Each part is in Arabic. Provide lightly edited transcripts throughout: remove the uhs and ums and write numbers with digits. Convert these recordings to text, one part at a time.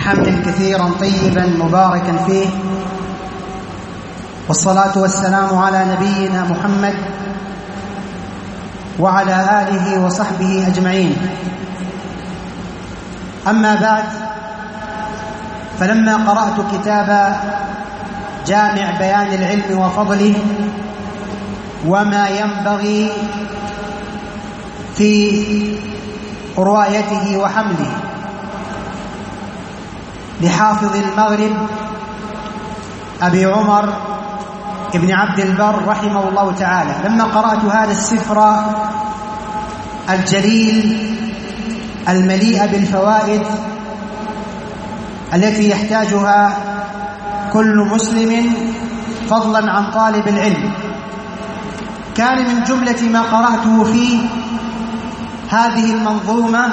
حمد كثيرا طيبا مباركا فيه، والصلاة والسلام على نبينا محمد وعلى آله وصحبه أجمعين. أما بعد، فلما قرأت كتاب جامع بيان العلم وفضله وما ينبغي في روايته وحمله لحافظ المغرب أبي عمر ابن عبد البر رحمه الله تعالى، لما قرأت هذا السفر الجليل المليء بالفوائد التي يحتاجها كل مسلم فضلا عن طالب العلم، كان من جملة ما قرأته فيه هذه المنظومة،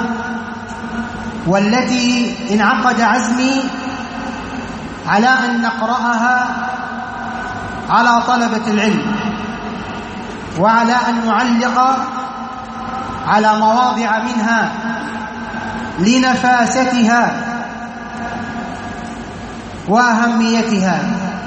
والتي انعقد عزمي على أن نقرأها على طلبة العلم، وعلى أن نعلق على مواضع منها لنفاستها وأهميتها.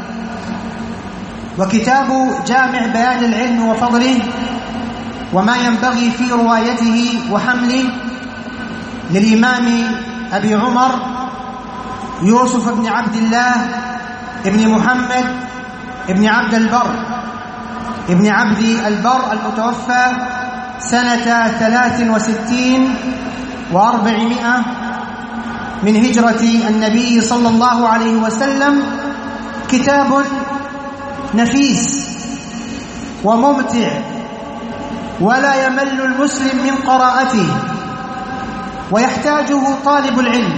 وكتاب جامع بيان العلم وفضله وما ينبغي في روايته وحمله للإمام أبي عمر يوسف بن عبد الله ابن محمد ابن عبد البر ابن عبد البر المتوفى سنة 63 و400 من هجرة النبي صلى الله عليه وسلم. كتاب نفيس وممتع، ولا يمل المسلم من قراءته، ويحتاجه طالب العلم،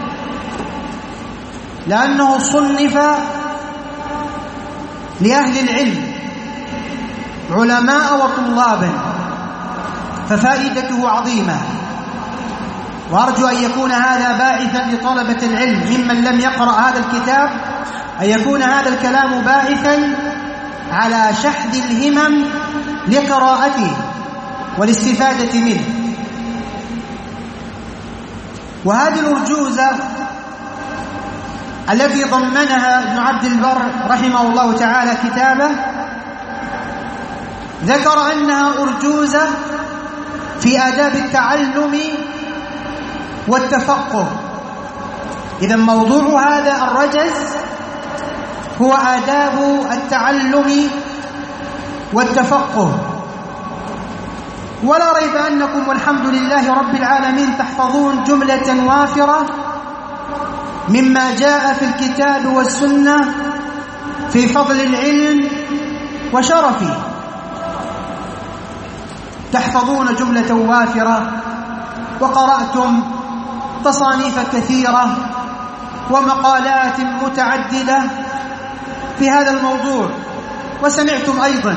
لأنه صنف لأهل العلم علماء وطلابا، ففائدته عظيمة. وأرجو أن يكون هذا باعثا لطلبة العلم ممن لم يقرأ هذا الكتاب، أن يكون هذا الكلام باعثا على شحذ الهمم لقراءته والاستفادة منه. وهذه الأرجوزة التي ضمنها ابن عبد البر رحمه الله تعالى كتابه، ذكر أنها أرجوزة في آداب التعلم والتفقه. إذا موضوع هذا الرجز هو آداب التعلم والتفقه. ولا ريب أنكم والحمد لله رب العالمين تحفظون جملة وافرة مما جاء في الكتاب والسنة في فضل العلم وشرفه، تحفظون جملة وافرة، وقرأتم تصانيف كثيرة ومقالات متعددة في هذا الموضوع، وسمعتم أيضا.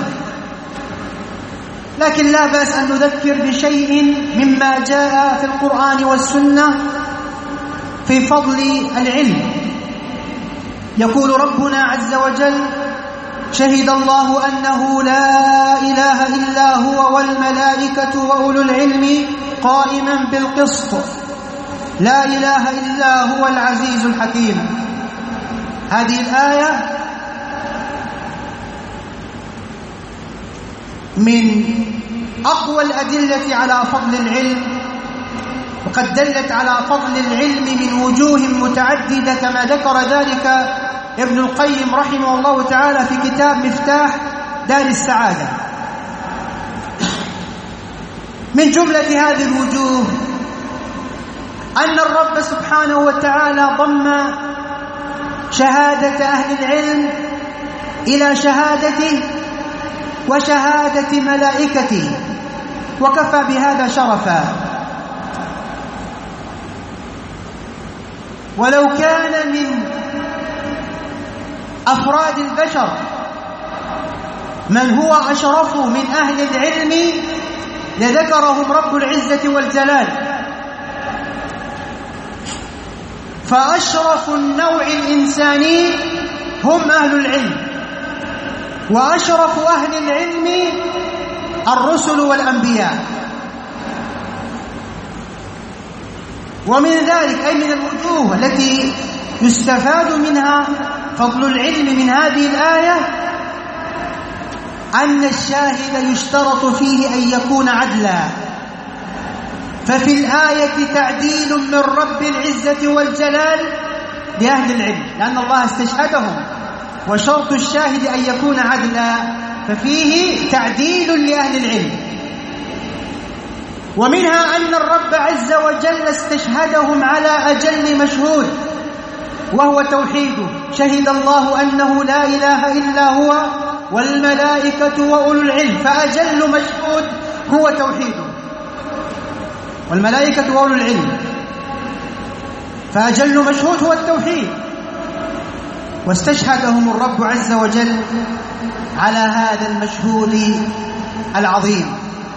لكن لا بأس أن نذكر بشيء مما جاء في القرآن والسنة في فضل العلم. يقول ربنا عز وجل: شهد الله أنه لا إله إلا هو والملائكة وأولو العلم قائما بالقسط لا إله إلا هو العزيز الحكيم. هذه الآية من أقوى الأدلة على فضل العلم، وقد دلت على فضل العلم من وجوه متعددة كما ذكر ذلك ابن القيم رحمه الله تعالى في كتاب مفتاح دار السعادة. من جملة هذه الوجوه أن الرب سبحانه وتعالى ضم شهادة أهل العلم إلى شهادته وشهادة ملائكته، وكفى بهذا شرفا. ولو كان من أفراد البشر من هو أشرف من أهل العلم لذكرهم رب العزة والجلال، فأشرف النوع الإنساني هم أهل العلم، وأشرف أهل العلم الرسل والأنبياء. ومن ذلك أي من الوجوه التي يستفاد منها فضل العلم من هذه الآية أن الشاهد يشترط فيه أن يكون عدلا، ففي الآية تعديل من رب العزة والجلال لأهل العلم، لأن الله استشهدهم، وشرط الشاهد أن يكون عدلا، ففيه تعديل لأهل العلم. ومنها أن الرب عز وجل استشهدهم على أجل مشهود وهو توحيده، شهد الله أنه لا إله إلا هو والملائكة وأولو العلم، فأجل مشهود هو توحيده، والملائكة وأولو العلم، فأجل مشهود هو التوحيد، واستشهدهم الرب عز وجل على هذا المشهود العظيم.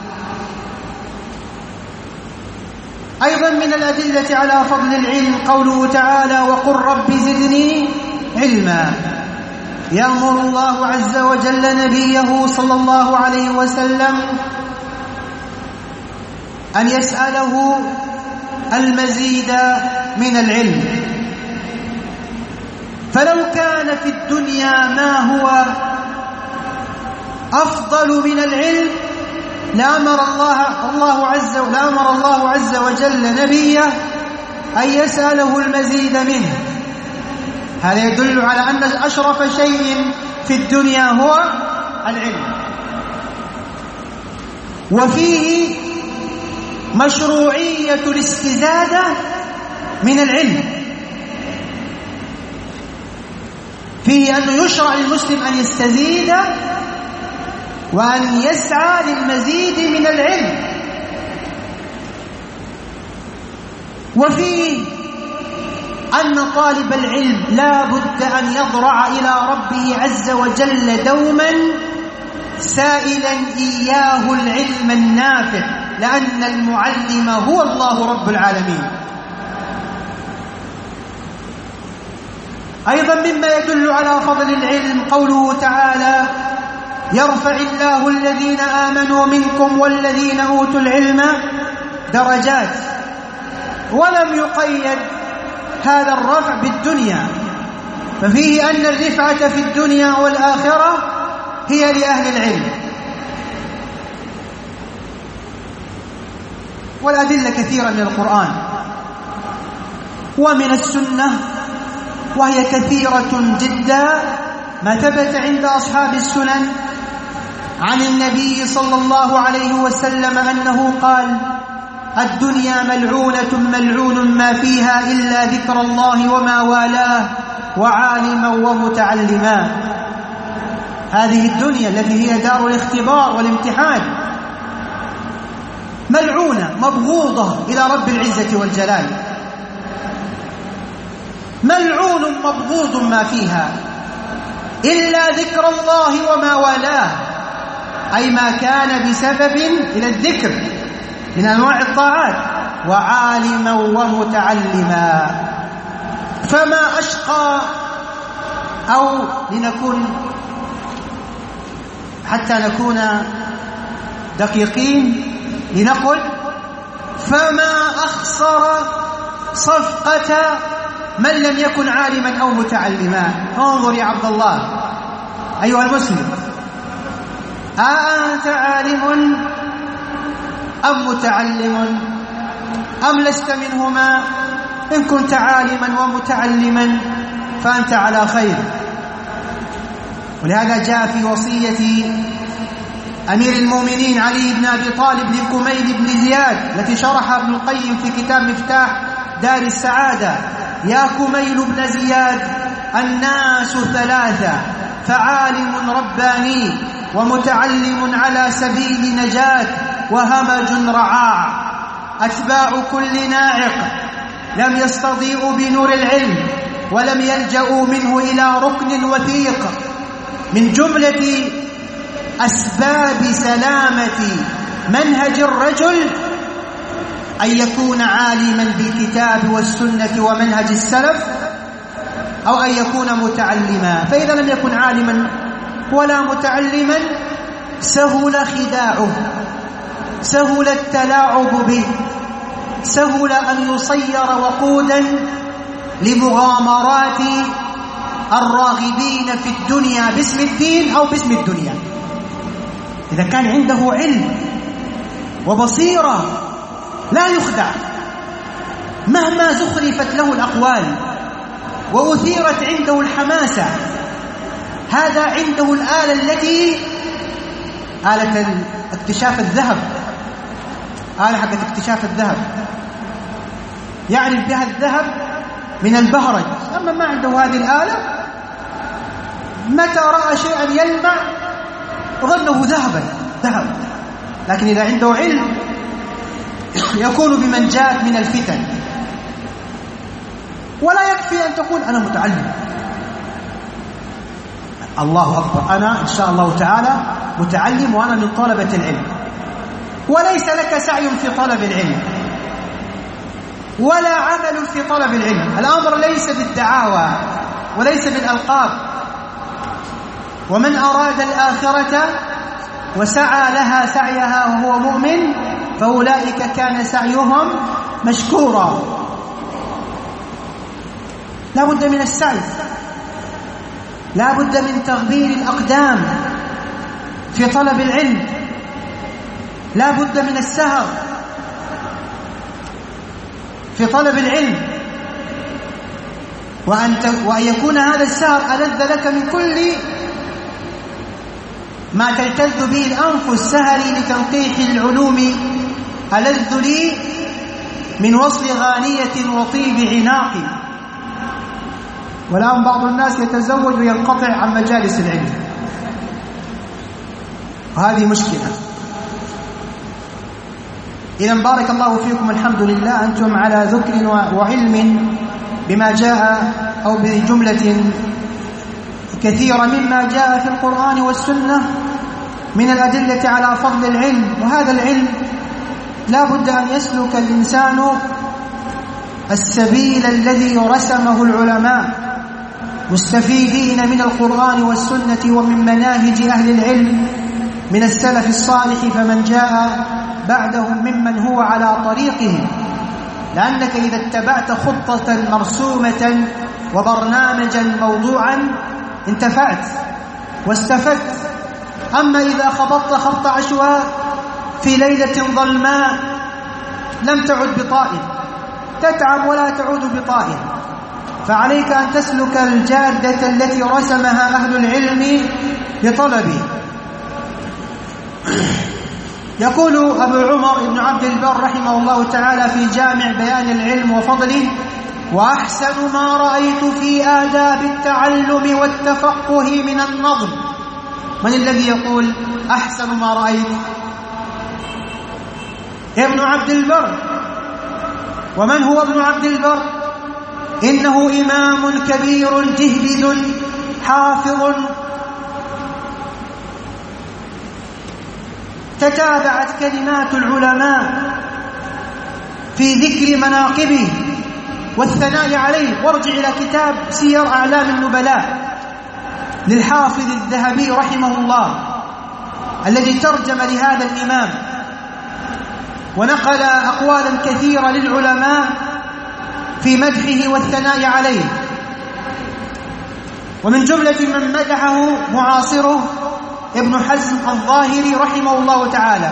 أيضا من الأدلة على فضل العلم قوله تعالى: وقل رب زدني علما. يأمر الله عز وجل نبيه صلى الله عليه وسلم أن يسأله المزيد من العلم، فلو كان في الدنيا ما هو أفضل من العلم لأمر الله عز وجل نبيه أن يسأله المزيد منه. هذا يدل على أن أشرف شيء في الدنيا هو العلم، وفيه مشروعية الاستزادة من العلم، فيه أنه يشرع للمسلم أن يستزيد وأن يسعى للمزيد من العلم، وفيه أن طالب العلم لا بد أن يضرع إلى ربه عز وجل دوما سائلا إياه العلم النافع، لأن المعلم هو الله رب العالمين. أيضا مما يدل على فضل العلم قوله تعالى: يرفع الله الذين آمنوا منكم والذين أوتوا العلم درجات، ولم يقيد هذا الرفع بالدنيا، ففيه أن الرفعة في الدنيا والآخرة هي لأهل العلم. والأدلة كثيرة من القرآن ومن السنة، وهي كثيرة جدا، ما ثبت عند أصحاب السنن عن النبي صلى الله عليه وسلم أنه قال: الدنيا ملعونة ملعون ما فيها إلا ذكر الله وما والاه وعالما ومتعلما. هذه الدنيا التي هي دار الاختبار والامتحان ملعونة مبغوضة إلى رب العزة والجلال، ملعون مبغوض ما فيها إلا ذكر الله وما والاه، أي ما كان بسبب إلى الذكر من أنواع الطاعات، وعالما ومتعلما. فما أشقى، أو لنكون حتى نكون دقيقين لنقل: فما أخسر صفقة من لم يكن عالما أو متعلما. انظر يا عبد الله أيها المسلم، أأنت عالم أم متعلم أم لست منهما؟ إن كنت عالما ومتعلما فأنت على خير. ولهذا جاء في وصية أمير المؤمنين علي بن أبي طالب للكميل بن زياد التي شرحها ابن القيم في كتاب مفتاح دار السعادة: يا كميل بن زياد، الناس ثلاثة: فعالم رباني، ومتعلم على سبيل نجاة، وهمج رعاع. أتباع كل ناعق لم يستضيئوا بنور العلم، ولم يلجأوا منه إلى ركن وثيق. من جملة أسباب سلامة منهج الرجل أن يكون عالما بالكتاب والسنة ومنهج السلف، أو أن يكون متعلما. فإذا لم يكن عالما ولا متعلما سهل خداعه، سهل التلاعب به، سهل أن يصير وقودا لمغامرات الراغبين في الدنيا باسم الدين أو باسم الدنيا. إذا كان عنده علم وبصيرة لا يخدع مهما زخرفت له الأقوال وأثيرت عنده الحماسة. هذا عنده الآلة التي آلة اكتشاف الذهب، آلة حقت اكتشاف الذهب، يعرف بها الذهب من البهرج. أما ما عنده هذه الآلة متى رأى شيئا يلمع ظنه ذهب. لكن إذا عنده علم يكون بمنجاة من الفتن. ولا يكفي أن تقول أنا متعلم، الله أكبر، أنا إن شاء الله تعالى متعلم وأنا من طلبة العلم، وليس لك سعي في طلب العلم ولا عمل في طلب العلم. الأمر ليس بالدعاوى وليس بالألقاب. ومن أراد الآخرة وسعى لها سعيها وهو مؤمن فأولئك كان سعيهم مشكورا. لا بد من السعي، لا بد من تغبير الأقدام في طلب العلم، لا بد من السهر في طلب العلم، وأن يكون هذا السهر ألذ لك من كل ما تلتذ به الأنفس. سهري لتنقيح العلوم ألذ لي من وصل غانية وطيب عناقي. والآن بعض الناس يتزوج وينقطع عن مجالس العلم، وهذه مشكلة. إذن بارك الله فيكم، الحمد لله أنتم على ذكر وعلم بما جاء أو بجملة كثيرة مما جاء في القرآن والسنة من الأدلة على فضل العلم. وهذا العلم لا بد أن يسلك الإنسان السبيل الذي رسمه العلماء، مستفيدين من القرآن والسنة ومن مناهج أهل العلم من السلف الصالح فمن جاء بعدهم ممن هو على طريقهم. لأنك إذا اتبعت خطة مرسومة وبرنامجا موضوعا انتفعت واستفدت. أما إذا خبطت خبط عشواء في ليلة ظلماء لم تعد بطائر، تتعب ولا تعود بطائر. فعليك أن تسلك الجادة التي رسمها أهل العلم لطلبه. يقول أبو عمر بن عبد البر رحمه الله تعالى في جامع بيان العلم وفضله: وأحسن ما رأيت في آداب التعلم والتفقه من النظم. من الذي يقول أحسن ما رأيت؟ ابن عبد البر. ومن هو ابن عبد البر؟ إنه إمام كبير جهبذ حافظ، تتابعت كلمات العلماء في ذكر مناقبه والثناء عليه. وارجع إلى كتاب سير أعلام النبلاء للحافظ الذهبي رحمه الله الذي ترجم لهذا الإمام ونقل أقوالا كثيرة للعلماء في مدحه والثناء عليه. ومن جملة من مدحه معاصره ابن حزم الظاهري رحمه الله تعالى،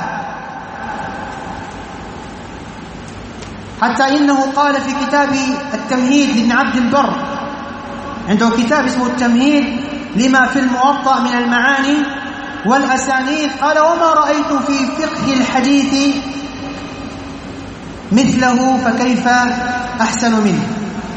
حتى إنه قال في كتاب التمهيد لابن عبد البر، عنده كتاب اسمه التمهيد لما في الموطأ من المعاني والأسانيد، قال: وما رأيت في فقه الحديث مثله فكيف أحسن منه.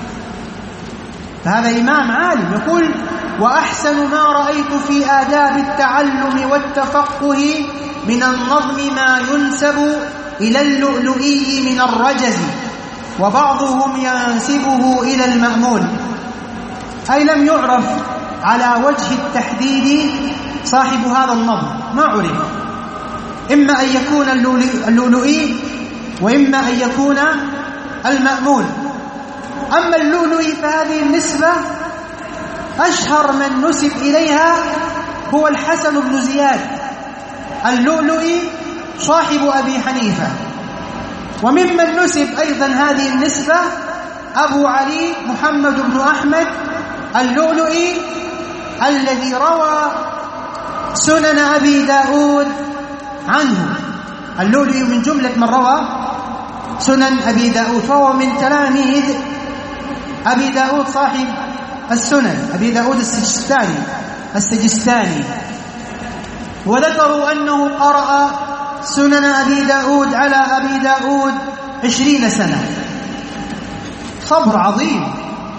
فهذا إمام عالم يقول: وأحسن ما رأيت في آداب التعلم والتفقه من النظم ما ينسب إلى اللؤلؤي من الرجز، وبعضهم ينسبه إلى المأمول. أي لم يعرف على وجه التحديد صاحب هذا النظم، ما عرف، إما أن يكون اللؤلؤي وإما أن يكون المأمول. أما اللؤلؤي فهذه النسبة أشهر من نسب إليها هو الحسن بن زياد اللؤلؤي صاحب أبي حنيفة، وممن نسب أيضا هذه النسبة أبو علي محمد بن أحمد اللؤلؤي الذي روى سنن أبي داود عنه. اللؤلؤي من جملة من روى سنن أبي داود، فهو من تلاميذ أبي داود صاحب السنن، أبي داود السجستاني. وذكروا أنه قرأ سنن أبي داود على أبي داود 20 سنة، صبر عظيم.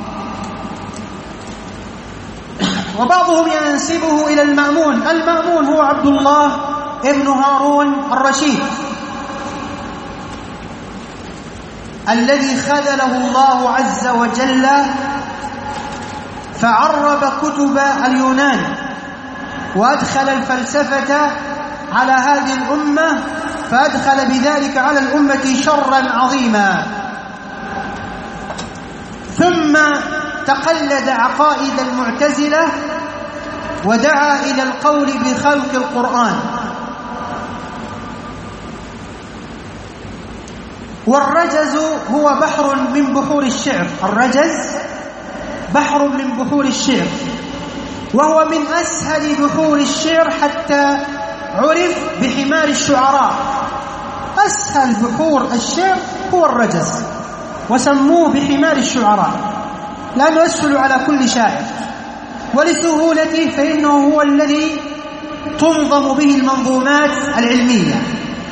وبعضهم ينسبه إلى المأمون. المأمون هو عبد الله ابن هارون الرشيد الذي خذله الله عز وجل فعرب كتب اليونان وأدخل الفلسفة على هذه الأمة، فأدخل بذلك على الأمة شرا عظيما. ثم تقلد عقائد المعتزلة ودعا إلى القول بخلق القرآن. والرجز هو بحر من بحور الشعر، الرجز بحر من بحور الشعر، وهو من أسهل بحور الشعر حتى عرف بحمار الشعراء. أسهل بحور الشعر هو الرجز، وسموه بحمار الشعراء لأنه يسهل على كل شاعر، ولسهولته فإنه هو الذي تنظم به المنظومات العلمية.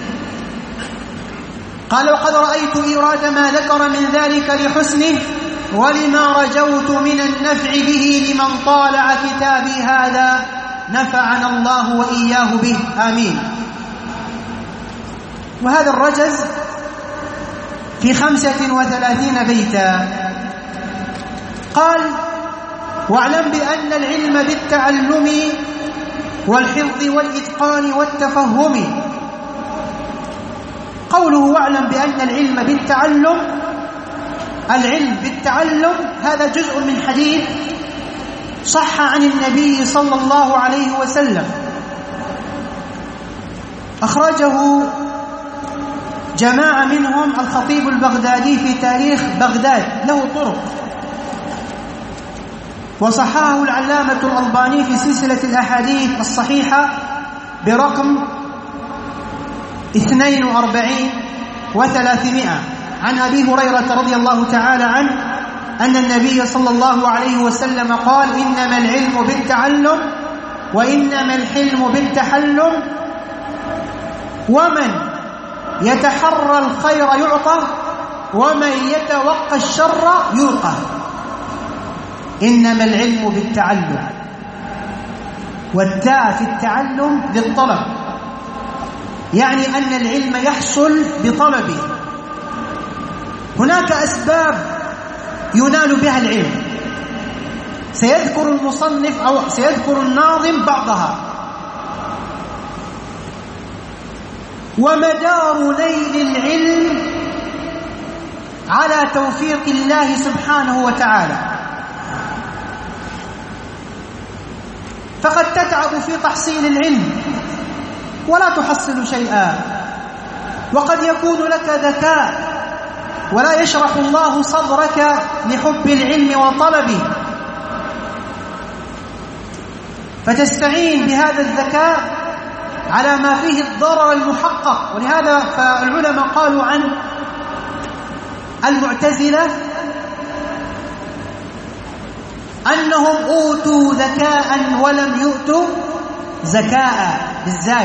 قال: وقد رأيت إيراد ما ذكر من ذلك لحسنه ولما رجوت من النفع به لمن طالع كتابي هذا، نفعنا الله وإياه به، آمين. وهذا الرجز في 35 بيتا. قال: واعلم بأن العلم بالتعلم والحفظ والإتقان والتفهم. قوله واعلم بأن العلم بالتعلم، العلم بالتعلم هذا جزء من حديث صح عن النبي صلى الله عليه وسلم، أخرجه جماعة منهم الخطيب البغدادي في تاريخ بغداد، له طرق، وصححه العلامة الألباني في سلسلة الأحاديث الصحيحة برقم 42,300 عن أبي هريرة رضي الله تعالى عنه أن النبي صلى الله عليه وسلم قال: إنما العلم بالتعلم وإنما الحلم بالتحلم، ومن يتحرى الخير يعطى ومن يتوقى الشر يلقى. إنما العلم بالتعلم، والتاء في التعلم للطلب، يعني أن العلم يحصل بطلبه. هناك أسباب ينال بها العلم، سيذكر المصنف أو سيذكر الناظم بعضها. ومدار نيل العلم على توفيق الله سبحانه وتعالى، فقد تتعب في تحصيل العلم ولا تحصل شيئا، وقد يكون لك ذكاء ولا يشرح الله صدرك لحب العلم وطلبه، فتستعين بهذا الذكاء على ما فيه الضرر المحقق. ولهذا فالعلماء قالوا عن المعتزلة أنهم أوتوا ذكاء ولم يؤتوا زكاء بالزاي،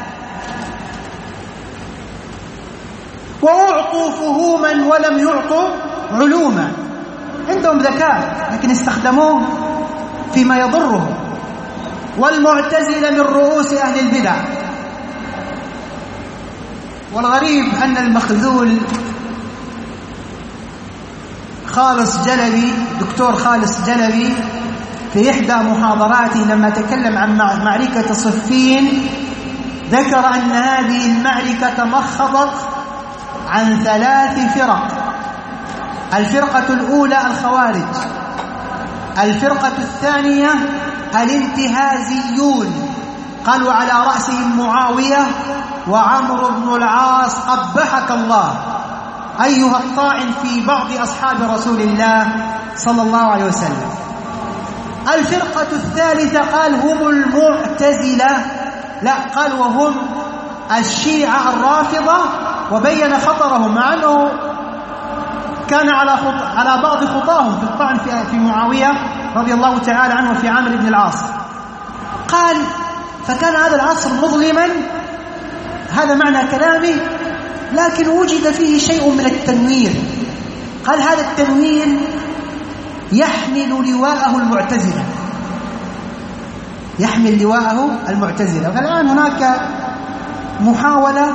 وأعطوا فهوما ولم يعطوا علوما. عندهم ذكاء لكن استخدموه فيما يضرهم. والمعتزلة من رؤوس أهل البدع. والغريب أن المخذول خالص جلبي، دكتور خالص جلبي، في إحدى محاضراته لما تكلم عن معركة صفين ذكر أن هذه المعركة تمخضت عن 3 فرق. الفرقة الأولى الخوارج، الفرقة الثانية الانتهازيون، قالوا على رأسهم معاوية وعمرو بن العاص قبحك الله، أيها الطاعن في بعض أصحاب رسول الله صلى الله عليه وسلم. الفرقة الثالثة قال هم المعتزلة، لا قال وهم الشيعة الرافضة، وبين خطرهم مع أنه كان على بعض خطاهم في الطعن في معاوية رضي الله تعالى عنه وفي عامر بن العاص. قال فكان هذا العصر مظلما، هذا معنى كلامه، لكن وجد فيه شيء من التنوير. قال هذا التنوير يحمل لواءه المعتزلة، يحمل لواءه المعتزلة. فالآن هناك محاولة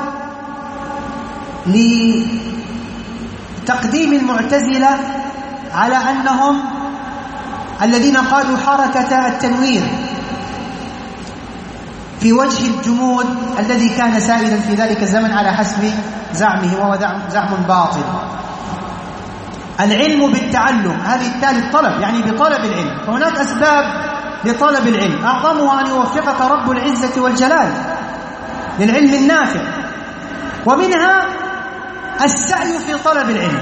لتقديم المعتزلة على أنهم الذين قادوا حركة التنوير في وجه الجمود الذي كان سائدا في ذلك الزمن على حسب زعمه، وهو زعم باطل. العلم بالتعلم، هذه الثالث طلب، يعني بطلب العلم. فهناك أسباب لطلب العلم، أعظمها أن يوفقك رب العزة والجلال للعلم النافع، ومنها السعي في طلب العلم،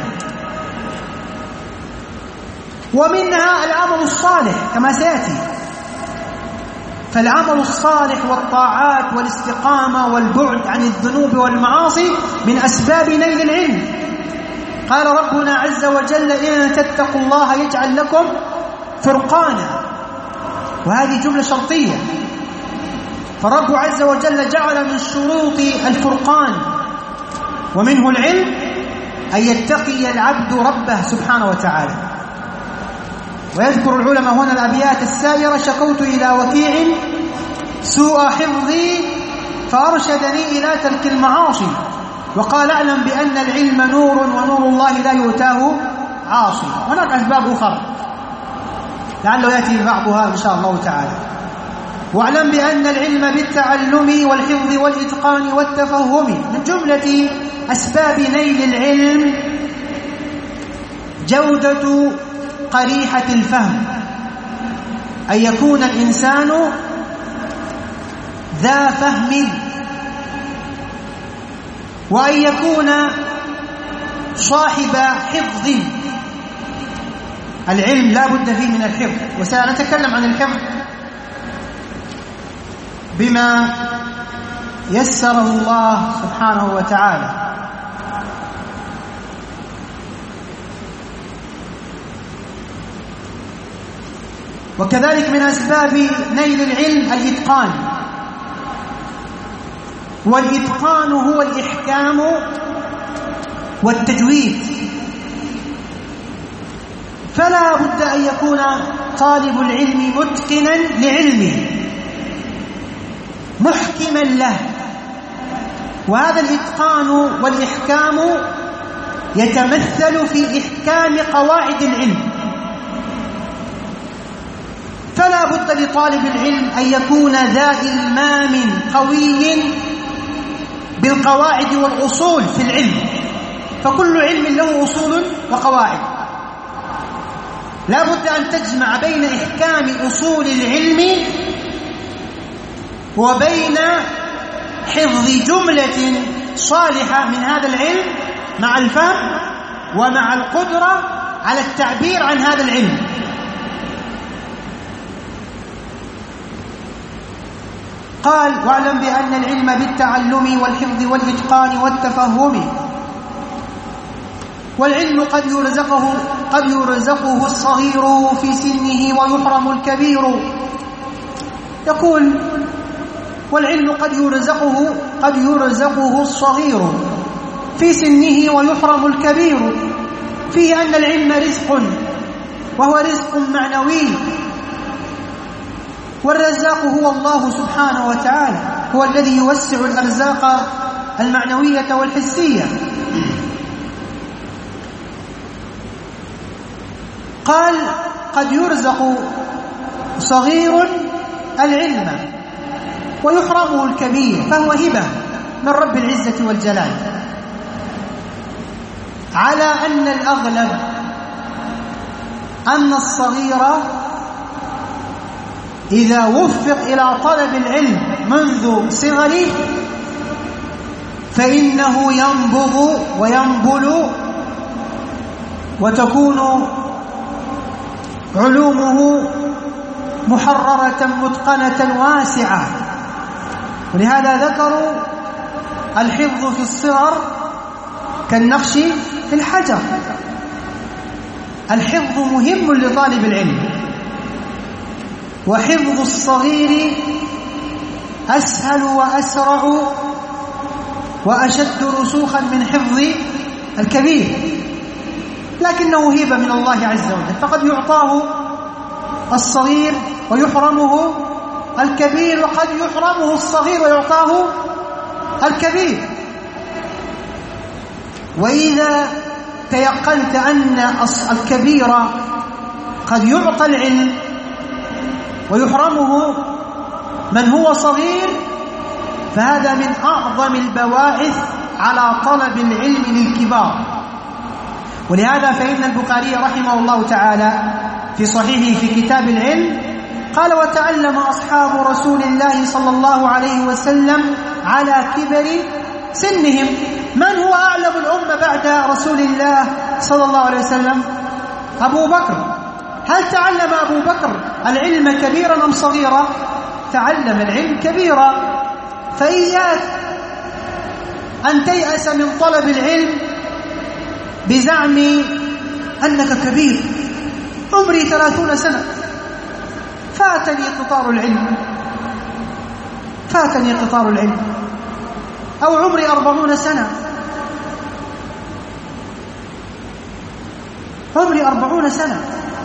ومنها العمل الصالح كما سيأتي. فالعمل الصالح والطاعات والاستقامة والبعد عن الذنوب والمعاصي من أسباب نيل العلم. قال ربنا عز وجل إن تتقوا الله يجعل لكم فرقانا، وهذه جملة شرطية. فالرب عز وجل جعل من شروط الفرقان ومنه العلم أن يتقي العبد ربه سبحانه وتعالى. ويذكر العلماء هنا الأبيات السائرة: شكوت إلى وكيع سوء حفظي فأرشدني إلى ترك المعاصي، وقال اعلم بأن العلم نور ونور الله لا يؤتاه عاصي. هناك أسباب أخرى لعله يأتي بعضها إن شاء الله تعالى. واعلم بأن العلم بالتعلم والحفظ والإتقان والتفهم. من جملة أسباب نيل العلم جودة قريحة الفهم، أن يكون الإنسان ذا فهم، وأن يكون صاحب حفظ. العلم لا بد فيه من الحفظ، وسنتكلم عن الحفظ بما يسره الله سبحانه وتعالى. وكذلك من أسباب نيل العلم الإتقان، والإتقان هو الإحكام والتجويد. فلا بد أن يكون طالب العلم متقنا لعلمه محكما له، وهذا الإتقان والإحكام يتمثل في إحكام قواعد العلم. فلا بد لطالب العلم أن يكون ذا إلمام قوي بالقواعد والأصول في العلم، فكل علم له أصول وقواعد. لا بد أن تجمع بين إحكام أصول العلم وبين حفظ جملة صالحة من هذا العلم مع الفهم ومع القدرة على التعبير عن هذا العلم. قال واعلم بأن العلم بالتعلم والحفظ والإتقان والتفهم. والعلم قد يرزقه الصغير في سنه ويحرم الكبير. يقول والعلم قد يرزقه الصغير في سنه ويحرم الكبير، فيه أن العلم رزق، وهو رزق معنوي، والرزاق هو الله سبحانه وتعالى، هو الذي يوسع الأرزاق المعنوية والحسية. قال قد يرزق صغير العلم ويحرمه الكبير، فهو هبة من رب العزة والجلال، على أن الأغلب أن الصغير إذا وفق إلى طلب العلم منذ صغره فإنه ينبض وينبل وتكون علومه محررة متقنة واسعة. ولهذا ذكروا الحفظ في الصغر كالنقش في الحجر. الحفظ مهم لطالب العلم، وحفظ الصغير أسهل وأسرع وأشد رسوخا من حفظ الكبير، لكنه هبة من الله عز وجل، فقد يعطاه الصغير ويحرمه الكبير، وقد يحرمه الصغير ويعطاه الكبير. وإذا تيقنت أن الكبير قد يعطى العلم ويحرمه من هو صغير، فهذا من أعظم البواعث على طلب العلم للكبار. ولهذا فإن البخاري رحمه الله تعالى في صحيحه في كتاب العلم قال: وتعلم أصحاب رسول الله صلى الله عليه وسلم على كبر سنهم. من هو أعلم الأمة بعد رسول الله صلى الله عليه وسلم؟ أبو بكر. هل تعلم أبو بكر العلم كبيرا أم صغيرا؟ تعلم العلم كبيرا. فإياك أن تيأس من طلب العلم بزعم أنك كبير. عمري 30 سنة، فاتني قطار العلم، فاتني قطار العلم. أو عمري 40 سنة، عمري 40 سنة.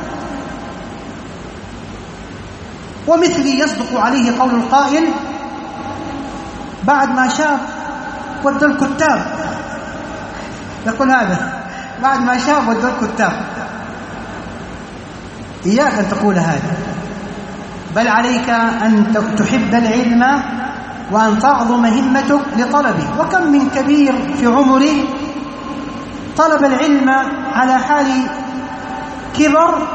ومثلي يصدق عليه قول القائل: بعد ما شاب ودى الكتاب. يقول هذا بعد ما شاب ودى الكتاب. إياك أن تقول هذا، بل عليك أن تحب العلم وأن تعظم همتك لطلبه. وكم من كبير في عمره طلب العلم على حال كبر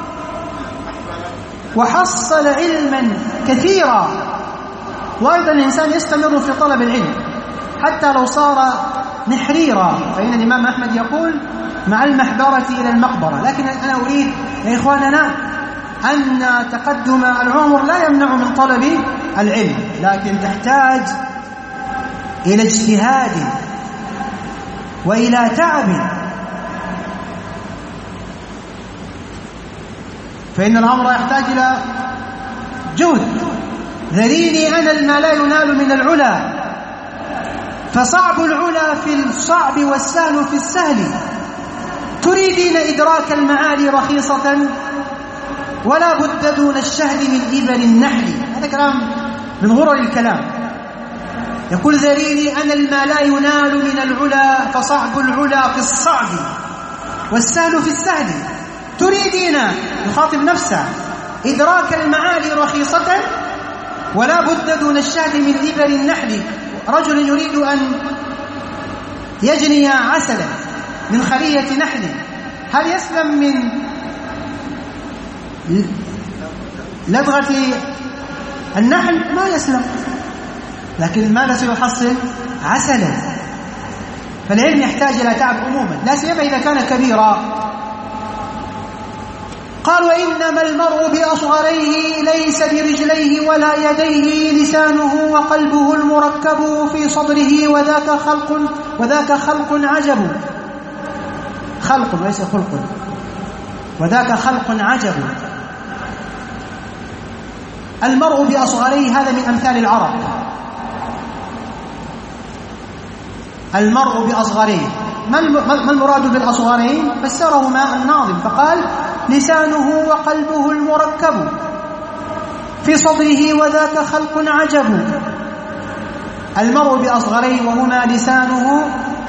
وحصل علما كثيرا. وأيضا الإنسان يستمر في طلب العلم حتى لو صار محريرا، فإن الإمام أحمد يقول: مع المحبرة إلى المقبرة. لكن أنا أريد يا إخواننا أن تقدم العمر لا يمنع من طلب العلم، لكن تحتاج إلى اجتهاد وإلى تعب، فإن الأمر يحتاج إلى جهد. ذريني أنا ما لا ينال من العلا، فصعب العلا في الصعب والسهل في السهل. تريدين إدراك المعالي رخيصة، ولا بد دون الشهد من إبل النحل. هذا كلام من غرر الكلام. يقول: ذريني أنا ما لا ينال من العلا، فصعب العلا في الصعب والسهل في السهل. تريدين، يخاطب نفسه، إدراك المعالي رخيصة، ولا بد دون الشهد من إبل النحل. رجل يريد أن يجني عسلا من خلية نحل، هل يسلم من لدغة النحل؟ ما يسلم. لكن ماذا سيحصل؟ عسلا. فالعلم يحتاج إلى تعب عموما، لا سيما إذا كان كبيرا. قال: وإنما المرء بأصغريه ليس برجليه ولا يديه، لسانه وقلبه المركب في صدره، وذاك خلق عجب. خلق وليس خلق، وذاك خلق عجب. المرء بأصغريه هذا من أمثال العرب. المرء بأصغريه، ما المراد بالأصغرين؟ فسرهما الناظم فقال: لسانه وقلبه المركب في صدره، وذاك خلق عجب. المرء بأصغريه، وهنا لسانه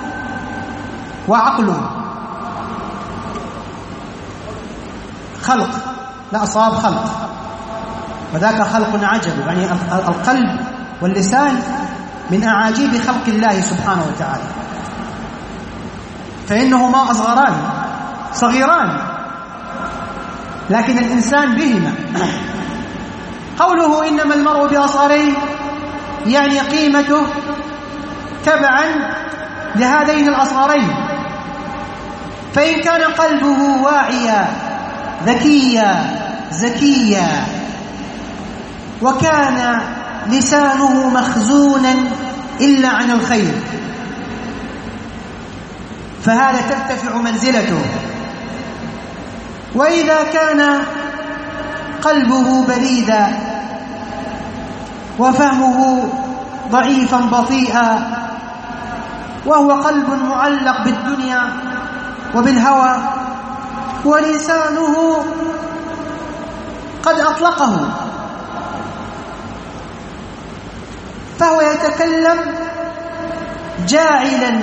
وعقله. خلق لا صواب، خلق. وذاك خلق عجب، يعني القلب واللسان من أعاجيب خلق الله سبحانه وتعالى، فإنهما أصغران صغيران، لكن الإنسان بهما. قوله إنما المرء بأصغريه يعني قيمته تبعا لهذين الأصغرين، فإن كان قلبه واعيا ذكيا زكيا وكان لسانه مخزونا إلا عن الخير فهذا ترتفع منزلته. وإذا كان قلبه بليدا وفهمه ضعيفا بطيئا وهو قلب معلق بالدنيا وبالهوى ولسانه قد أطلقه فهو يتكلم جاعلا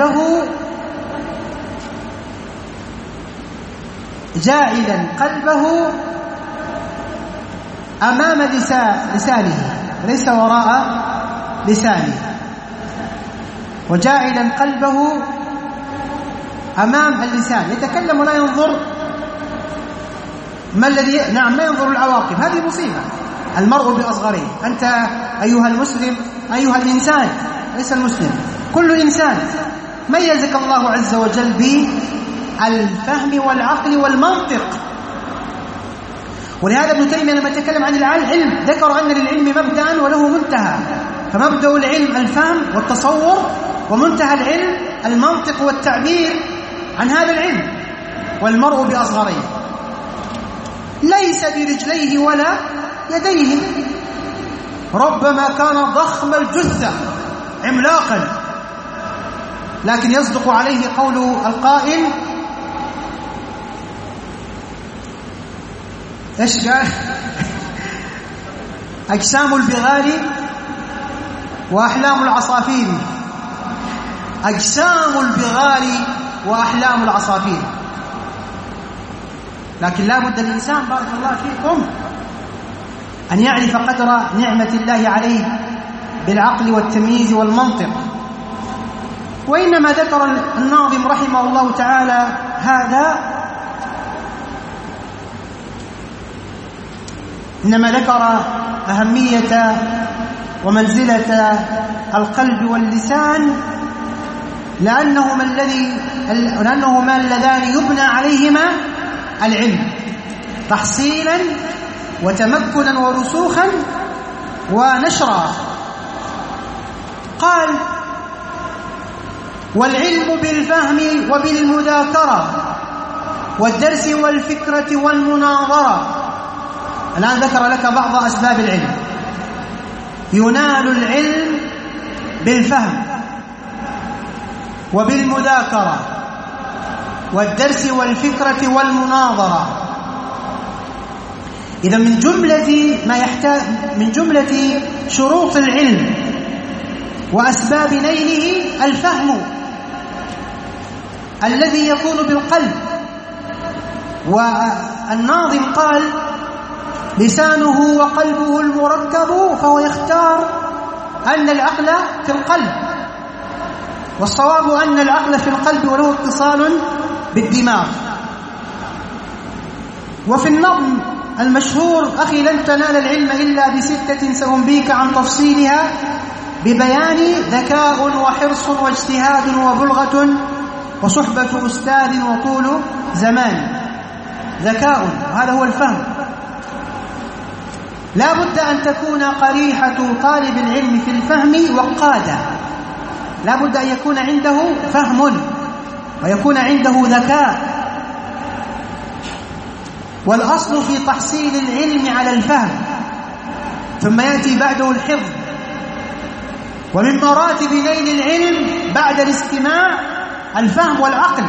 قلبه أمام لسانه ليس وراء لسانه، وجاعلا قلبه أمام اللسان، يتكلم ولا ينظر ما الذي ما ينظر العواقب. هذه مصيبة. المرء بأصغره. أنت أيها المسلم أيها الإنسان ليس المسلم، كل إنسان ميزك الله عز وجل بالفهم والعقل والمنطق. ولهذا ابن تيمية لما تكلم عن العلم ذكر أن للعلم مبدأ وله منتهى، فمبدأ العلم الفهم والتصور، ومنتهى العلم المنطق والتعبير عن هذا العلم. والمرء بأصغريه ليس برجليه ولا يديه، ربما كان ضخم الجثة عملاقا، لكن يصدق عليه قول القائل ايش قال؟ أجسام البغال وأحلام العصافير. أجسام البغال وأحلام العصافير. لكن لا بد الإنسان بارك الله فيكم أن يعرف قدر نعمة الله عليه بالعقل والتمييز والمنطق. وإنما ذكر الناظم رحمه الله تعالى هذا، إنما ذكر أهمية ومنزلة القلب واللسان لأنهما اللذان يبنى عليهما العلم تحصيلا وتمكنا ورسوخا ونشرا. قال: والعلم بالفهم وبالمذاكرة والدرس والفكرة والمناظرة. الآن ذكر لك بعض أسباب العلم. ينال العلم بالفهم وبالمذاكرة والدرس والفكرة والمناظرة. إذا من جملة شروط العلم وأسباب نيله الفهم الذي يكون بالقلب. والناظم قال: لسانه وقلبه المركب، فهو يختار أن العقل في القلب، والصواب أن العقل في القلب وله اتصال بالدماغ. وفي النظم المشهور: أخي لن تنال العلم إلا بستة سأنبيك عن تفصيلها ببيان ذكاء وحرص واجتهاد وبلغة وصحبة أستاذ وطول زمان. ذكاء، هذا هو الفهم. لا بد أن تكون قريحة طالب العلم في الفهم وقادة، لا بد أن يكون عنده فهم ويكون عنده ذكاء. والأصل في تحصيل العلم على الفهم، ثم يأتي بعده الحفظ. ومن مراتب نيل العلم بعد الاستماع الفهم والعقل.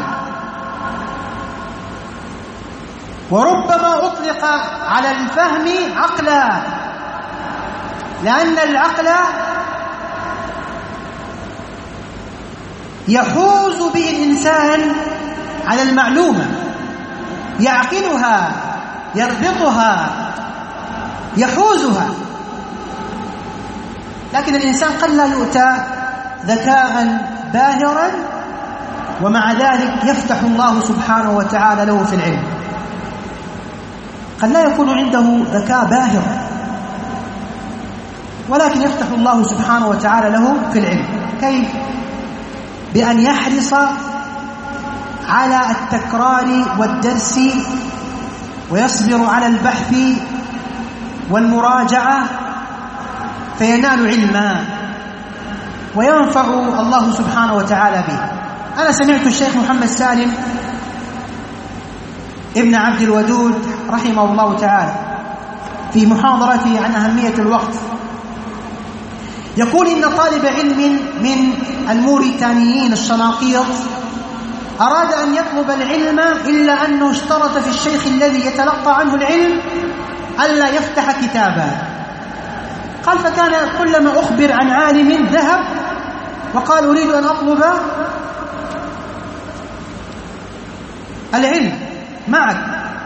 وربما أطلق على الفهم عقلا، لأن العقل يحوز به الإنسان على المعلومة، يعقلها، يربطها، يحوزها. لكن الإنسان قد لا يؤتى ذكاء باهرا، ومع ذلك يفتح الله سبحانه وتعالى له في العلم. قد لا يكون عنده ذكاء باهر، ولكن يفتح الله سبحانه وتعالى له في العلم. كيف؟ بأن يحرص على التكرار والدرس ويصبر على البحث والمراجعة فينال علما وينفع الله سبحانه وتعالى به. أنا سمعت الشيخ محمد سالم ابن عبد الودود رحمه الله تعالى في محاضرته عن أهمية الوقت يقول إن طالب علم من الموريتانيين الشناقيط أراد أن يطلب العلم إلا أنه اشترط في الشيخ الذي يتلقى عنه العلم ألا يفتح كتابا. قال فكان كلما أخبر عن عالم ذهب وقال أريد أن أطلب العلم معك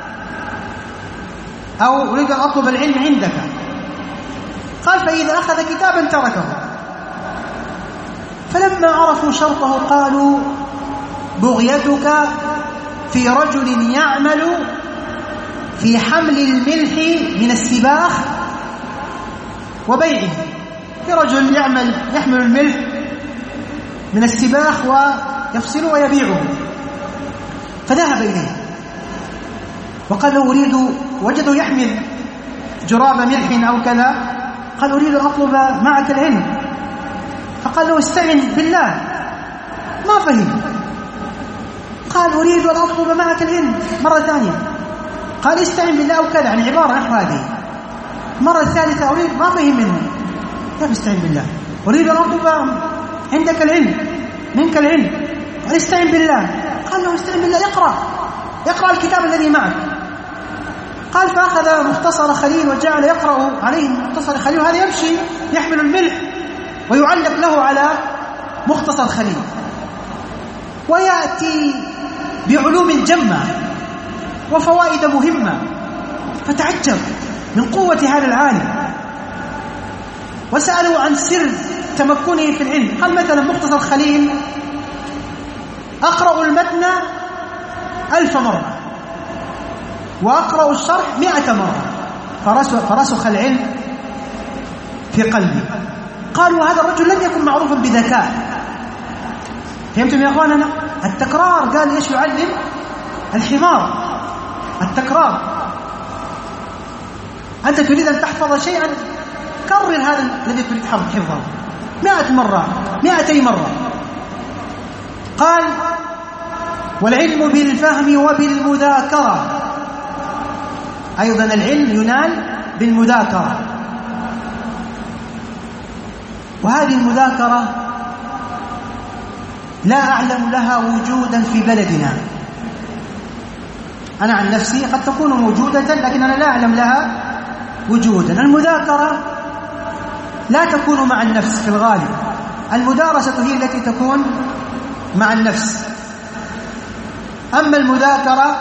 أو أريد أن أطلب العلم عندك. قال فإذا أخذ كتابا تركه. فلما عرفوا شرطه قالوا بغيتك في رجل يعمل في حمل الملح من السباخ وبيعه. في رجل يحمل الملح من السباخ ويفصله ويبيعه. فذهب إليه وقال له أريد، وجده يحمل جراب ملح أو كذا، قال أريد أن أطلب معك العلم. فقال له استعن بالله. ما فهم. قال أريد أن أطلب معك العلم مرة ثانية. قال استعن بالله أو كذا، يعني عبارة نحو هذه. مرة ثالثة أريد، ما فهم منه. كيف استعن بالله؟ أريد أن أطلب عندك العلم، منك العلم. قال استعن بالله. قال له استعن بالله، اقرأ الكتاب الذي معك. قال فأخذ مختصر خليل وجعل يقرأ عليه مختصر خليل، وهذا يمشي يحمل الملح ويعلق له على مختصر خليل ويأتي بعلوم جمة وفوائد مهمة. فتعجب من قوة هذا العالم وسأله عن سر تمكنه في العلم. قال مثلا مختصر خليل أقرأ المتن 1000 مرة وأقرأ الشرح 100 مرة فرسخ العلم في قلبي. قالوا هذا الرجل لم يكن معروفا بذكاء. فهمتم يا أخواننا؟ التكرار. قال إيش يعلم الحمار؟ التكرار. أنت تريد أن تحفظ شيئا، كرر هذا الذي تريد حفظه 100 مرة 200 مرة. قال والعلم بالفهم وبالمذاكرة. أيضا العلم ينال بالمذاكرة، وهذه المذاكرة لا أعلم لها وجودا في بلدنا. أنا عن نفسي قد تكون موجودة لكن أنا لا أعلم لها وجودا. المذاكرة لا تكون مع النفس في الغالب، المدارسة هي التي تكون مع النفس. أما المذاكرة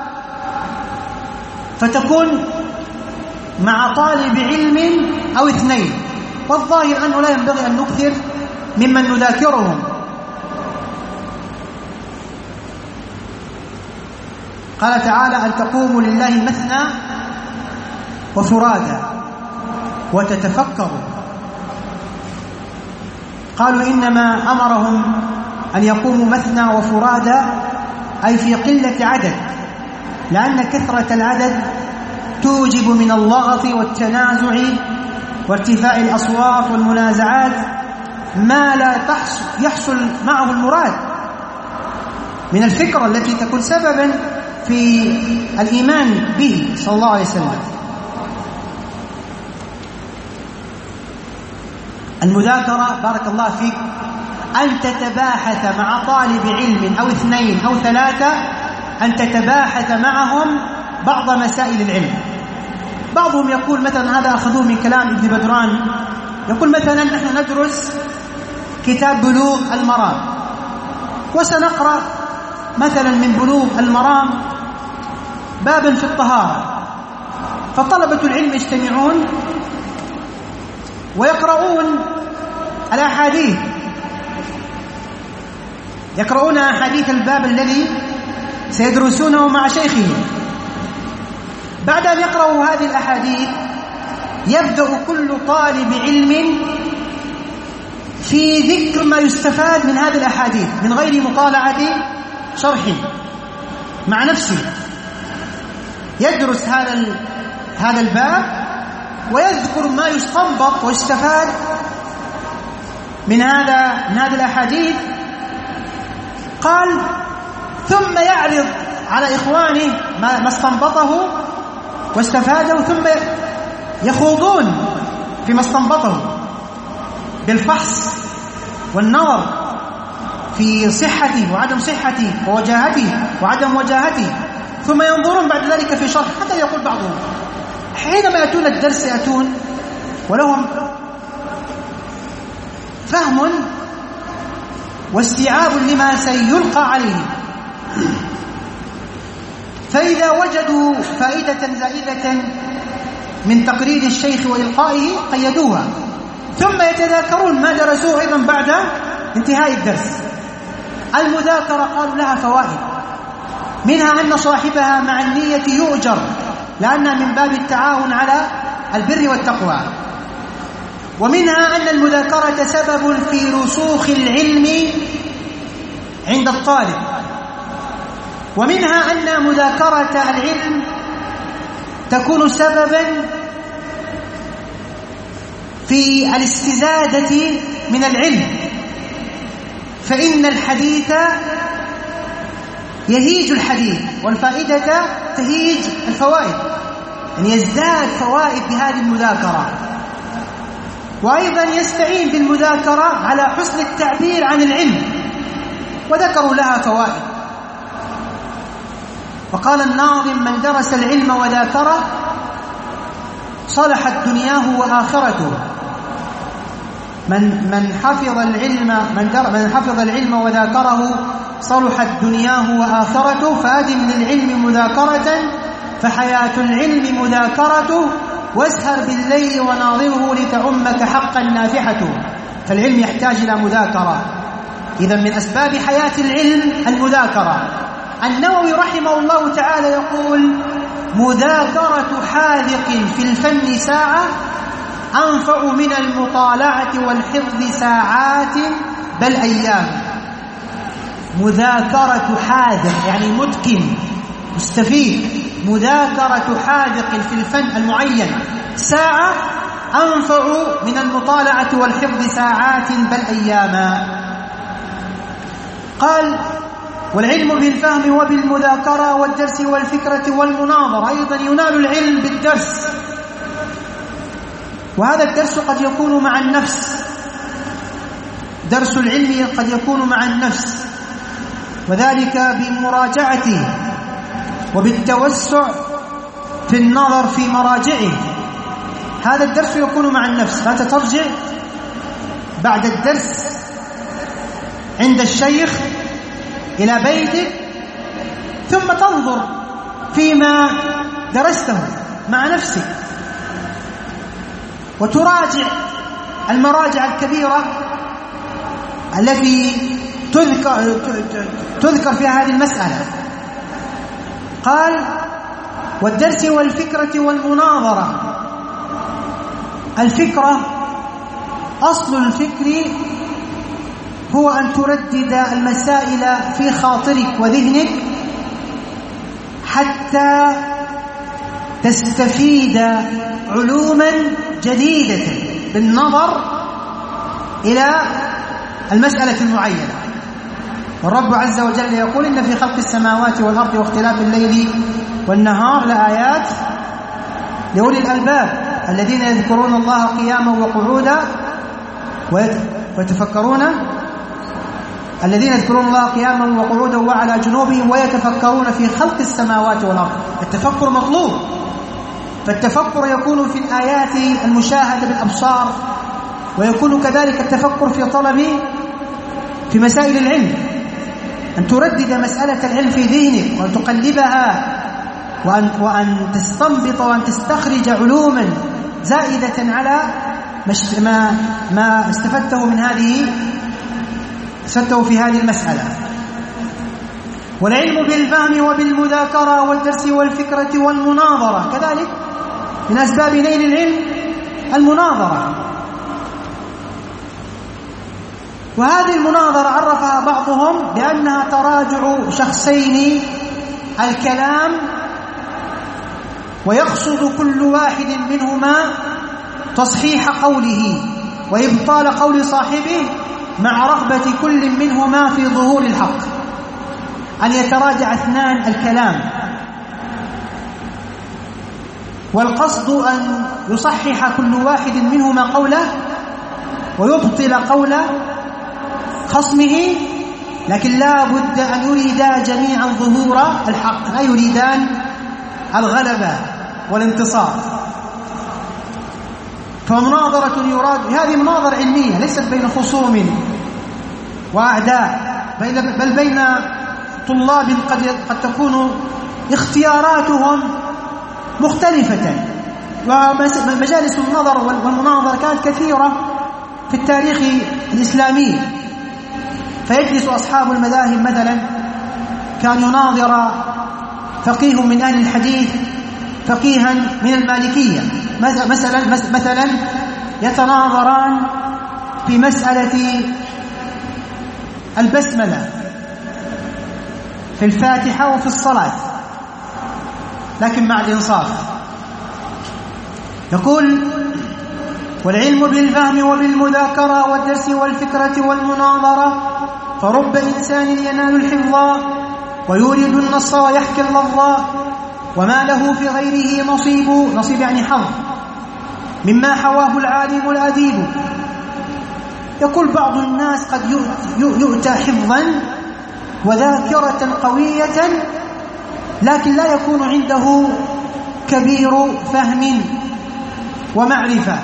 فتكون مع طالب علم أو 2، والظاهر أنه لا ينبغي أن نكثر ممن نذاكرهم. قال تعالى أن تقوموا لله مثنى وفرادى وتتفكروا. قالوا إنما أمرهم أن يقوموا مثنى وفرادى أي في قلة عدد، لأن كثرة العدد توجب من اللغط والتنازع وارتفاع الأصوات والمنازعات ما لا يحصل معه المراد من الفكرة التي تكون سببا في الإيمان به صلى الله عليه وسلم. المذاكرة بارك الله فيك أن تتباحث مع طالب علم أو 2 أو 3، أن تتباحث معهم بعض مسائل العلم. بعضهم يقول مثلا، هذا أخذوه من كلام ابن بدران، يقول مثلا نحن ندرس كتاب بلوغ المرام وسنقرأ مثلا من بلوغ المرام بابا في الطهارة، فطلبة العلم يجتمعون ويقرؤون الأحاديث، يقرؤون أحاديث الباب الذي سيدرسونه مع شيخهم. بعد أن يقرأوا هذه الأحاديث يبدأ كل طالب علم في ذكر ما يستفاد من هذه الأحاديث من غير مطالعة شرحي مع نفسه، يدرس هذا الباب ويذكر ما يستنبط ويستفاد من هذه الأحاديث. قال ثم يعرض على إخوانه ما استنبطه واستفاده، ثم يخوضون فيما استنبطه بالفحص والنظر في صحته وعدم صحته ووجاهته وعدم وجاهته، ثم ينظرون بعد ذلك في شرح. حتى يقول بعضهم حينما يأتون الدرس يأتون ولهم فهم واستيعاب لما سيلقى عليه، فإذا وجدوا فائدة زائدة من تقرير الشيخ وإلقائه قيدوها، ثم يتذاكرون ما درسوه أيضا بعد انتهاء الدرس. المذاكرة قالوا لها فوائد، منها أن صاحبها مع النية يؤجر لأنها من باب التعاون على البر والتقوى، ومنها أن المذاكرة سبب في رسوخ العلم عند الطالب، ومنها أن مذاكرة العلم تكون سببا في الاستزادة من العلم، فإن الحديث يهيج الحديث والفائدة تهيج الفوائد، يعني يزداد فوائد بهذه المذاكرة. وأيضا يستعين بالمذاكرة على حسن التعبير عن العلم، وذكروا لها فوائد. وقال الناظم: من درس العلم وذاكره صلحت دنياه وآخرته. من حفظ العلم وذاكره صلحت دنياه وآخرته. فأدم للعلم مذاكرة فحياة العلم مذاكرته، واسهر بالليل وناظره لتعمك حقا نافحته. فالعلم يحتاج إلى مذاكرة، إذا من أسباب حياة العلم المذاكرة. النووي رحمه الله تعالى يقول: مذاكرة حاذق في الفن ساعة أنفع من المطالعة والحفظ ساعات بل أيام. مذاكرة حاذق يعني متقن مستفيد، مذاكرة حاذق في الفن المعين ساعة أنفع من المطالعة والحفظ ساعات بل أياما. قال: والعلم بالفهم وبالمذاكرة والدرس والفكرة والمناظرة. أيضا ينال العلم بالدرس، وهذا الدرس قد يكون مع النفس، درس العلم قد يكون مع النفس، وذلك بمراجعته وبالتوسع في النظر في مراجعه. هذا الدرس يكون مع النفس، فأنت ترجع بعد الدرس عند الشيخ إلى بيتك، ثم تنظر فيما درسته مع نفسك، وتراجع المراجع الكبيرة التي تذكر فيها هذه المسألة. قال: والدرس والفكرة والمناظرة. الفكرة أصل الفكر هو أن تردد المسائل في خاطرك وذهنك حتى تستفيد علوما جديدة بالنظر إلى المسألة المعينة. والرب عز وجل يقول: إن في خلق السماوات والأرض واختلاف الليل والنهار لآيات لأولي الألباب الذين يذكرون الله قياما وقعودا ويتفكرون الذين يذكرون الله قياما وقعودا وعلى جنوبهم ويتفكرون في خلق السماوات والأرض. التفكر مطلوب، فالتفكر يكون في الآيات المشاهدة بالأبصار، ويكون كذلك التفكر في مسائل العلم، أن تردد مسألة العلم في ذهنك وأن تقلبها وأن تستنبط وأن تستخرج علوما زائدة على ما استفدته في هذه المسألة. والعلم بالفهم وبالمذاكرة والدرس والفكرة والمناظرة كذلك من أسباب نيل العلم المناظرة. وهذه المناظرة عرفها بعضهم بأنها تراجع شخصين الكلام، ويقصد كل واحد منهما تصحيح قوله وإبطال قول صاحبه مع رغبة كل منهما في ظهور الحق، أن يتراجع اثنان الكلام، والقصد أن يصحح كل واحد منهما قوله ويبطل قول خصمه، لكن لا بد أن يريدا جميعا ظهور الحق، لا يريدان الغلبة والانتصار. فمناظرة يراد، هذه مناظرة علمية ليست بين خصوم وأعداء، بل بين طلاب قد تكون اختياراتهم مختلفة. ومجالس النظر والمناظرة كانت كثيرة في التاريخ الإسلامي، فيجلس أصحاب المذاهب مثلا، كان يناظر فقيه من أهل الحديث فقيها من المالكية مثلا يتناظران في مسألة البسملة في الفاتحة وفي الصلاة، لكن مع الإنصاف. يقول: والعلم بالفهم وبالمذاكرة والدرس والفكرة والمناظرة، فرب إنسان ينال الحفظ ويورد النص ويحكي اللفظ، وما له في غيره نصيب يعني حظ مما حواه العالم الأديب. يقول: بعض الناس قد يؤتى حفظا وذاكرة قوية، لكن لا يكون عنده كبير فهم ومعرفة،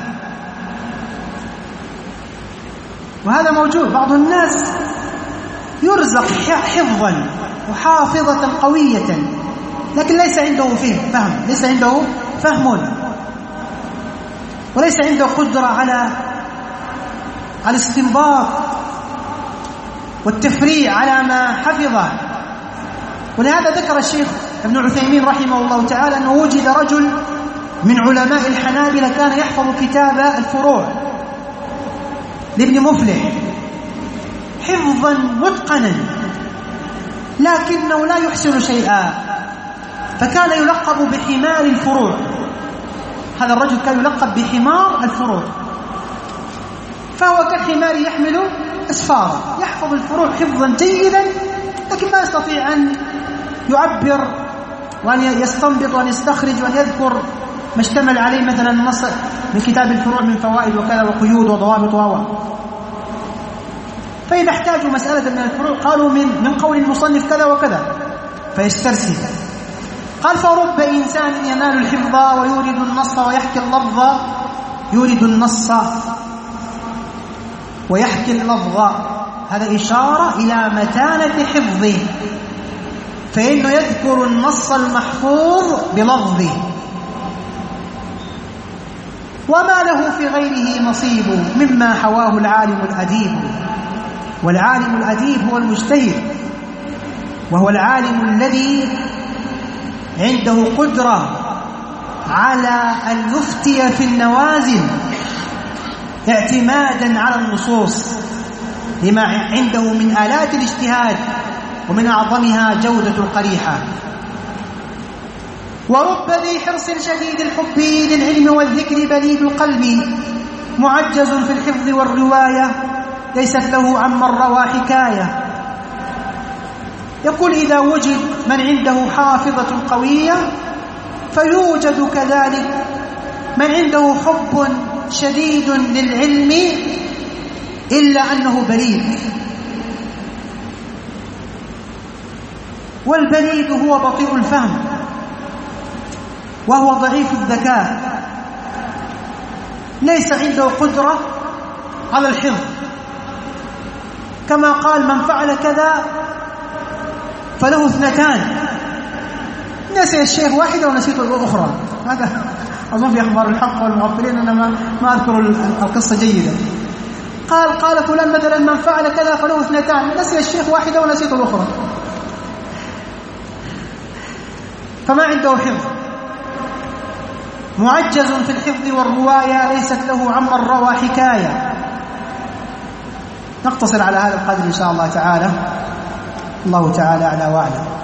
وهذا موجود. بعض الناس يرزق حفظا وحافظة قوية، لكن ليس عنده فهم، ليس عنده فهم، وليس عنده قدرة على الاستنباط والتفريع على ما حفظه. ولهذا ذكر الشيخ ابن عثيمين رحمه الله تعالى أنه وجد رجل من علماء الحنابلة كان يحفظ كتاب الفروع لابن مفلح حفظا متقنا، لكنه لا يحسن شيئا، فكان يلقب بحمار الفروع. هذا الرجل كان يلقب بحمار الفروع، فهو كالحمار يحمل أسفارا، يحفظ الفروع حفظا جيدا، لكن ما يستطيع أن يعبر وأن يستنبط وأن يستخرج وأن يذكر ما اشتمل عليه مثلا النص من كتاب الفروع من فوائد وكذا وقيود وضوابط فإذا احتاجوا مسألة من الفروع قالوا من قول المصنف كذا وكذا، فيسترسل. قال: فرب إنسان ينال الحفظ ويورد النص ويحكي اللفظ، يورد النص ويحكي اللفظ، هذا إشارة إلى متانة حفظه، فإنه يذكر النص المحفوظ بلفظه، وما له في غيره نصيب مما حواه العالم الأديب. والعالم الأديب هو المجتهد، وهو العالم الذي عنده قدرة على أن يفتي في النوازل اعتمادا على النصوص لما عنده من آلات الاجتهاد، ومن أعظمها جودة القريحة. ورب ذي حرص شديد الحب للعلم والذكر بليد القلب، معجز في الحفظ والرواية ليست له عمن روى حكاية. يقول: إذا وجد من عنده حافظة قوية فيوجد كذلك من عنده حب شديد للعلم، إلا أنه بليد. والبليد هو بطيء الفهم، وهو ضعيف الذكاء، ليس عنده قدرة على الحفظ، كما قال: من فعل كذا فله اثنتان. نسي الشيخ واحدة ونسيت الأخرى. هذا أظن في أخبار الحق والمغفلين، أنا ما أذكر القصة جيدا. قال فلان مثلا: من فعل كذا فله اثنتان، نسي الشيخ واحدة ونسيت الأخرى، فما عنده حفظ. معجز في الحفظ والرواية ليست له عمن روى حكاية. نقتصر على هذا القدر إن شاء الله تعالى. الله تعالى أعلى وأعلم.